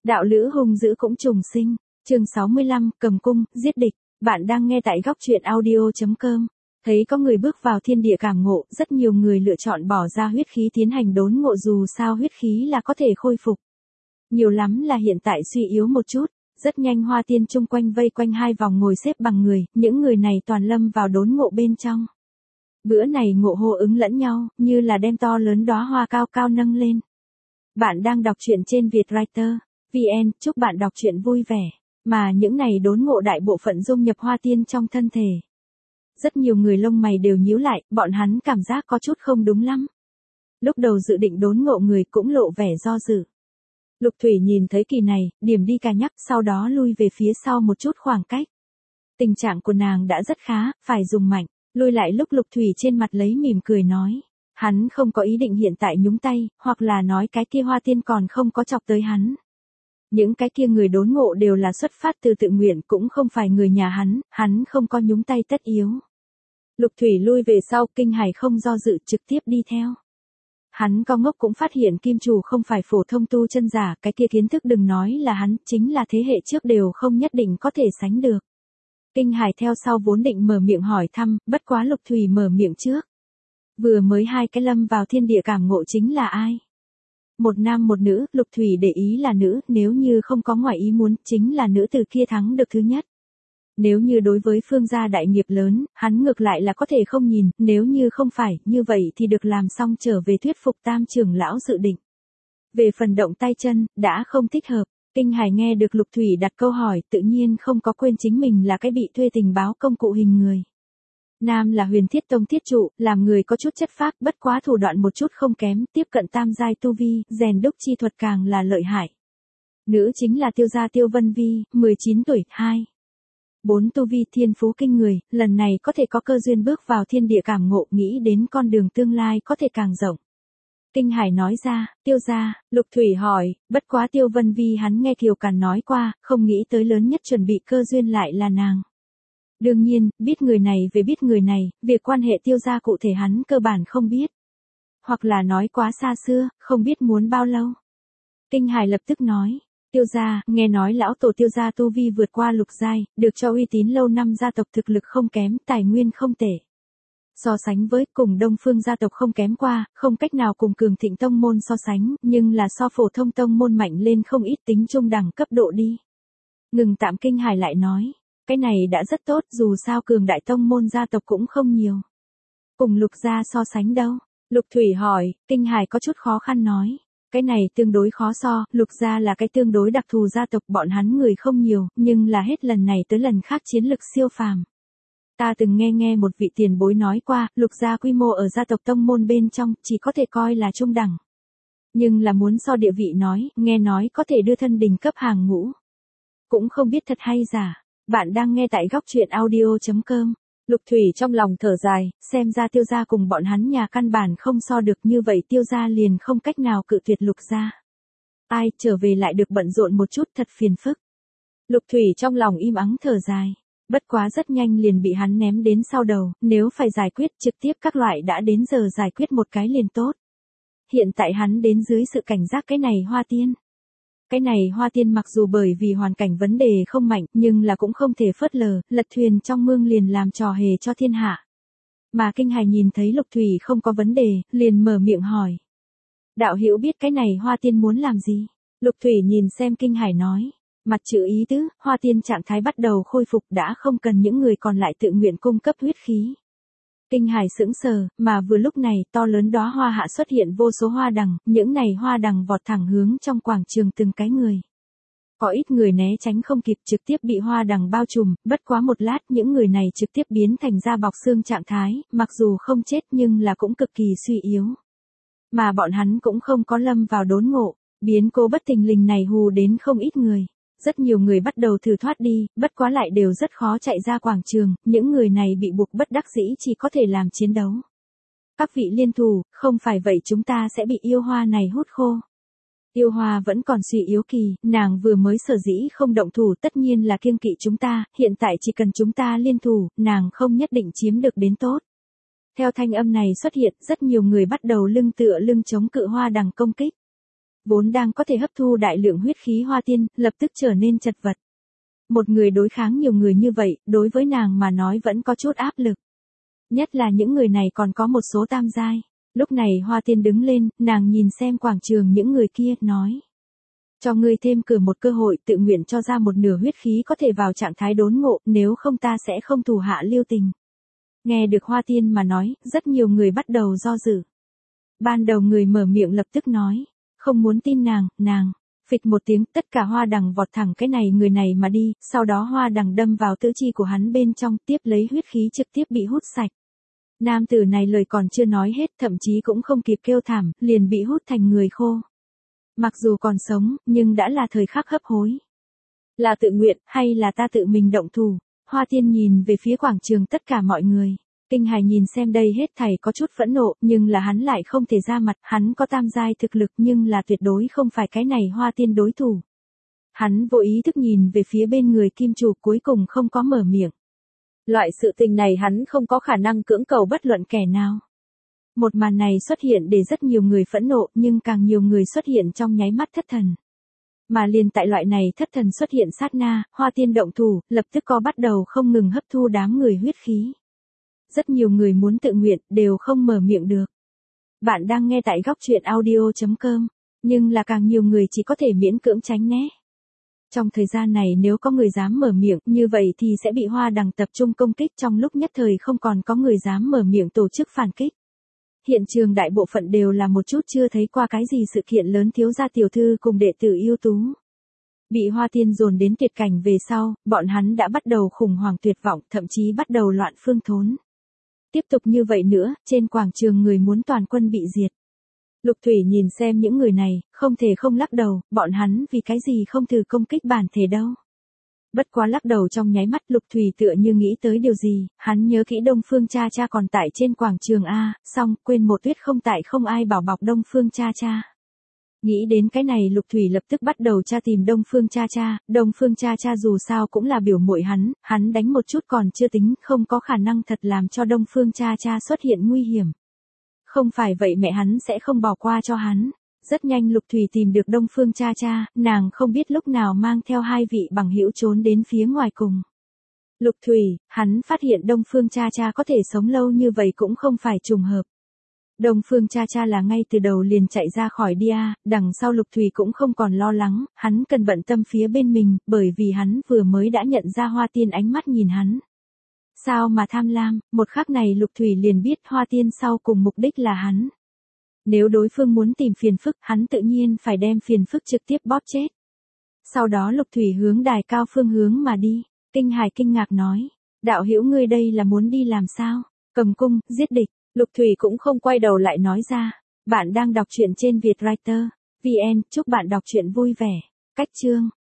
Đạo lữ hung dữ cũng trùng sinh. Chương 65, cầm cung, giết địch. Bạn đang nghe tại góc truyện audio.com. Thấy có người bước vào thiên địa cảm ngộ, rất nhiều người lựa chọn bỏ ra huyết khí tiến hành đốn ngộ dù sao huyết khí là có thể khôi phục. Nhiều lắm là hiện tại suy yếu một chút. Rất nhanh hoa tiên chung quanh vây quanh hai vòng ngồi xếp bằng người, những người này toàn lâm vào đốn ngộ bên trong. Bữa này ngộ hô ứng lẫn nhau, như là đem to lớn đóa hoa cao cao nâng lên. Bạn đang đọc truyện trên Vietwriter.vn, chúc bạn đọc truyện vui vẻ. Mà những này đốn ngộ đại bộ phận dung nhập hoa tiên trong thân thể. Rất nhiều người lông mày đều nhíu lại, bọn hắn cảm giác có chút không đúng lắm. Lúc đầu dự định đốn ngộ người cũng lộ vẻ do dự. Lục Thủy nhìn thấy kỳ này, điểm đi cà nhắc, sau đó lui về phía sau một chút khoảng cách. Tình trạng của nàng đã rất khá, phải dùng mạnh, lui lại lúc Lục Thủy trên mặt lấy mỉm cười nói. Hắn không có ý định hiện tại nhúng tay, hoặc là nói cái kia hoa tiên còn không có chọc tới hắn. Những cái kia người đốn ngộ đều là xuất phát từ tự nguyện, cũng không phải người nhà hắn không có nhúng tay tất yếu. Lục Thủy lui về sau, Kinh Hải không do dự trực tiếp đi theo. Hắn co ngốc cũng phát hiện kim chủ không phải phổ thông tu chân giả, cái kia kiến thức đừng nói là hắn, chính là thế hệ trước đều không nhất định có thể sánh được. Kinh Hải theo sau vốn định mở miệng hỏi thăm, bất quá Lục Thủy mở miệng trước. Vừa mới hai cái lâm vào thiên địa cảm ngộ chính là ai? Một nam một nữ, Lục Thủy để ý là nữ, nếu như không có ngoại ý muốn, chính là nữ từ kia thắng được thứ nhất. Nếu như đối với phương gia đại nghiệp lớn, hắn ngược lại là có thể không nhìn, nếu như không phải, như vậy thì được làm xong trở về thuyết phục tam trưởng lão dự định. Về phần động tay chân, đã không thích hợp. Kinh Hải nghe được Lục Thủy đặt câu hỏi, tự nhiên không có quên chính mình là cái bị thuê tình báo công cụ hình người. Nam là Huyền Thiết Tông thiết trụ, làm người có chút chất phác, bất quá thủ đoạn một chút không kém, tiếp cận tam giai tu vi, rèn đúc chi thuật càng là lợi hại. Nữ chính là Tiêu gia Tiêu Vân Vi, 19 tuổi, 4 tu vi thiên phú kinh người, lần này có thể có cơ duyên bước vào thiên địa cảm ngộ, nghĩ đến con đường tương lai có thể càng rộng. Kinh Hải nói ra, Tiêu gia, Lục Thủy hỏi, bất quá Tiêu Vân Vi hắn nghe Kiều Càn nói qua, không nghĩ tới lớn nhất chuẩn bị cơ duyên lại là nàng. Đương nhiên, biết người này về biết người này, việc quan hệ Tiêu gia cụ thể hắn cơ bản không biết. Hoặc là nói quá xa xưa, không biết muốn bao lâu. Kinh Hải lập tức nói, Tiêu gia, nghe nói lão tổ Tiêu gia tu vi vượt qua lục giai, được cho uy tín lâu năm, gia tộc thực lực không kém, tài nguyên không tệ. So sánh với cùng Đông Phương gia tộc không kém qua, không cách nào cùng Cường Thịnh tông môn so sánh, nhưng là so phổ thông tông môn mạnh lên không ít, tính trung đẳng cấp độ đi. Ngừng tạm, Kinh Hải lại nói. Cái này đã rất tốt, dù sao cường đại tông môn gia tộc cũng không nhiều. Cùng Lục gia so sánh đâu? Lục Thủy hỏi, Kinh Hải có chút khó khăn nói. Cái này tương đối khó so, Lục gia là cái tương đối đặc thù gia tộc, bọn hắn người không nhiều, nhưng là hết lần này tới lần khác chiến lực siêu phàm. Ta từng nghe một vị tiền bối nói qua, Lục gia quy mô ở gia tộc tông môn bên trong, chỉ có thể coi là trung đẳng. Nhưng là muốn so địa vị nói, nghe nói có thể đưa thân đỉnh cấp hàng ngũ. Cũng không biết thật hay giả. Bạn đang nghe tại góc truyện audio.com. Lục Thủy trong lòng thở dài, xem ra Tiêu gia cùng bọn hắn nhà căn bản không so được, như vậy Tiêu gia liền không cách nào cự tuyệt Lục gia. Ai, trở về lại được bận rộn một chút, thật phiền phức. Lục Thủy trong lòng im ắng thở dài. Bất quá rất nhanh liền bị hắn ném đến sau đầu, nếu phải giải quyết trực tiếp các loại đã đến giờ giải quyết một cái liền tốt. Hiện tại hắn đến dưới sự cảnh giác cái này hoa tiên. Cái này hoa tiên mặc dù bởi vì hoàn cảnh vấn đề không mạnh, nhưng là cũng không thể phớt lờ, lật thuyền trong mương liền làm trò hề cho thiên hạ. Mà Kinh Hải nhìn thấy Lục Thủy không có vấn đề, liền mở miệng hỏi. Đạo hữu biết cái này hoa tiên muốn làm gì? Lục Thủy nhìn xem Kinh Hải nói. Mặt chữ ý tứ, hoa tiên trạng thái bắt đầu khôi phục, đã không cần những người còn lại tự nguyện cung cấp huyết khí. Kinh Hải sững sờ, mà vừa lúc này, to lớn đóa hoa hạ xuất hiện vô số hoa đằng, những này hoa đằng vọt thẳng hướng trong quảng trường từng cái người. Có ít người né tránh không kịp, trực tiếp bị hoa đằng bao trùm, bất quá một lát những người này trực tiếp biến thành da bọc xương trạng thái, mặc dù không chết nhưng là cũng cực kỳ suy yếu. Mà bọn hắn cũng không có lâm vào đốn ngộ, biến cố bất thình lình này hù đến không ít người. Rất nhiều người bắt đầu thử thoát đi, bất quá lại đều rất khó chạy ra quảng trường, những người này bị buộc bất đắc dĩ chỉ có thể làm chiến đấu. Các vị liên thủ, không phải vậy chúng ta sẽ bị yêu hoa này hút khô. Yêu hoa vẫn còn suy yếu kỳ, nàng vừa mới sở dĩ không động thủ tất nhiên là kiêng kỵ chúng ta, hiện tại chỉ cần chúng ta liên thủ, nàng không nhất định chiếm được đến tốt. Theo thanh âm này xuất hiện, rất nhiều người bắt đầu lưng tựa lưng chống cự hoa đằng công kích. Vốn đang có thể hấp thu đại lượng huyết khí Hoa Tiên, lập tức trở nên chật vật. Một người đối kháng nhiều người như vậy, đối với nàng mà nói vẫn có chút áp lực. Nhất là những người này còn có một số tam giai. Lúc này Hoa Tiên đứng lên, nàng nhìn xem quảng trường những người kia, nói. Cho ngươi thêm cử một cơ hội, tự nguyện cho ra một nửa huyết khí có thể vào trạng thái đốn ngộ, nếu không ta sẽ không thủ hạ lưu tình. Nghe được Hoa Tiên mà nói, rất nhiều người bắt đầu do dự. Ban đầu người mở miệng lập tức nói, không muốn tin nàng. Phịch một tiếng, tất cả hoa đằng vọt thẳng cái này người này mà đi, sau đó hoa đằng đâm vào tứ chi của hắn bên trong, tiếp lấy huyết khí trực tiếp bị hút sạch. Nam tử này lời còn chưa nói hết, thậm chí cũng không kịp kêu thảm, liền bị hút thành người khô. Mặc dù còn sống, nhưng đã là thời khắc hấp hối. Là tự nguyện, hay là ta tự mình động thủ? Hoa Tiên nhìn về phía quảng trường tất cả mọi người. Kinh Hài nhìn xem đây hết thảy có chút phẫn nộ, nhưng là hắn lại không thể ra mặt, hắn có tam giai thực lực nhưng là tuyệt đối không phải cái này Hoa Tiên đối thủ. Hắn vô ý thức nhìn về phía bên người kim chủ, cuối cùng không có mở miệng. Loại sự tình này hắn không có khả năng cưỡng cầu bất luận kẻ nào. Một màn này xuất hiện để rất nhiều người phẫn nộ, nhưng càng nhiều người xuất hiện trong nháy mắt thất thần. Mà liền tại loại này thất thần xuất hiện sát na, Hoa Tiên động thủ, lập tức có bắt đầu không ngừng hấp thu đám người huyết khí. Rất nhiều người muốn tự nguyện, đều không mở miệng được. Bạn đang nghe tại góc truyện audio.com, nhưng là càng nhiều người chỉ có thể miễn cưỡng tránh né. Trong thời gian này nếu có người dám mở miệng, như vậy thì sẽ bị hoa đằng tập trung công kích, trong lúc nhất thời không còn có người dám mở miệng tổ chức phản kích. Hiện trường đại bộ phận đều là một chút chưa thấy qua cái gì sự kiện lớn thiếu gia tiểu thư cùng đệ tử ưu tú. Bị Hoa Tiên dồn đến tuyệt cảnh về sau, bọn hắn đã bắt đầu khủng hoảng tuyệt vọng, thậm chí bắt đầu loạn phương thốn. Tiếp tục như vậy nữa, trên quảng trường người muốn toàn quân bị diệt. Lục Thủy nhìn xem những người này, không thể không lắc đầu, bọn hắn vì cái gì không thử công kích bản thể đâu. Bất quá lắc đầu trong nháy mắt, Lục Thủy tựa như nghĩ tới điều gì, hắn nhớ kỹ Đông Phương cha cha còn tại trên quảng trường A, xong, quên Một Tuyết không tại, không ai bảo bọc Đông Phương cha cha. Nghĩ đến cái này Lục Thủy lập tức bắt đầu tra tìm Đông Phương cha cha, Đông Phương cha cha dù sao cũng là biểu muội hắn đánh một chút còn chưa tính, không có khả năng thật làm cho Đông Phương cha cha xuất hiện nguy hiểm. Không phải vậy mẹ hắn sẽ không bỏ qua cho hắn. Rất nhanh Lục Thủy tìm được Đông Phương cha cha, nàng không biết lúc nào mang theo hai vị bằng hữu trốn đến phía ngoài cùng. Lục Thủy, hắn phát hiện Đông Phương cha cha có thể sống lâu như vậy cũng không phải trùng hợp. Đông Phương cha cha là ngay từ đầu liền chạy ra khỏi Dia, đằng sau Lục Thủy cũng không còn lo lắng, hắn cần bận tâm phía bên mình, bởi vì hắn vừa mới đã nhận ra Hoa Tiên ánh mắt nhìn hắn. Sao mà tham lam, một khắc này Lục Thủy liền biết Hoa Tiên sau cùng mục đích là hắn. Nếu đối phương muốn tìm phiền phức, hắn tự nhiên phải đem phiền phức trực tiếp bóp chết. Sau đó Lục Thủy hướng đài cao phương hướng mà đi, Kinh Hài kinh ngạc nói, đạo hữu ngươi đây là muốn đi làm sao, cầm cung, giết địch. Lục Thủy cũng không quay đầu lại nói ra, bạn đang đọc truyện trên Vietwriter.vn, chúc bạn đọc truyện vui vẻ. Cách chương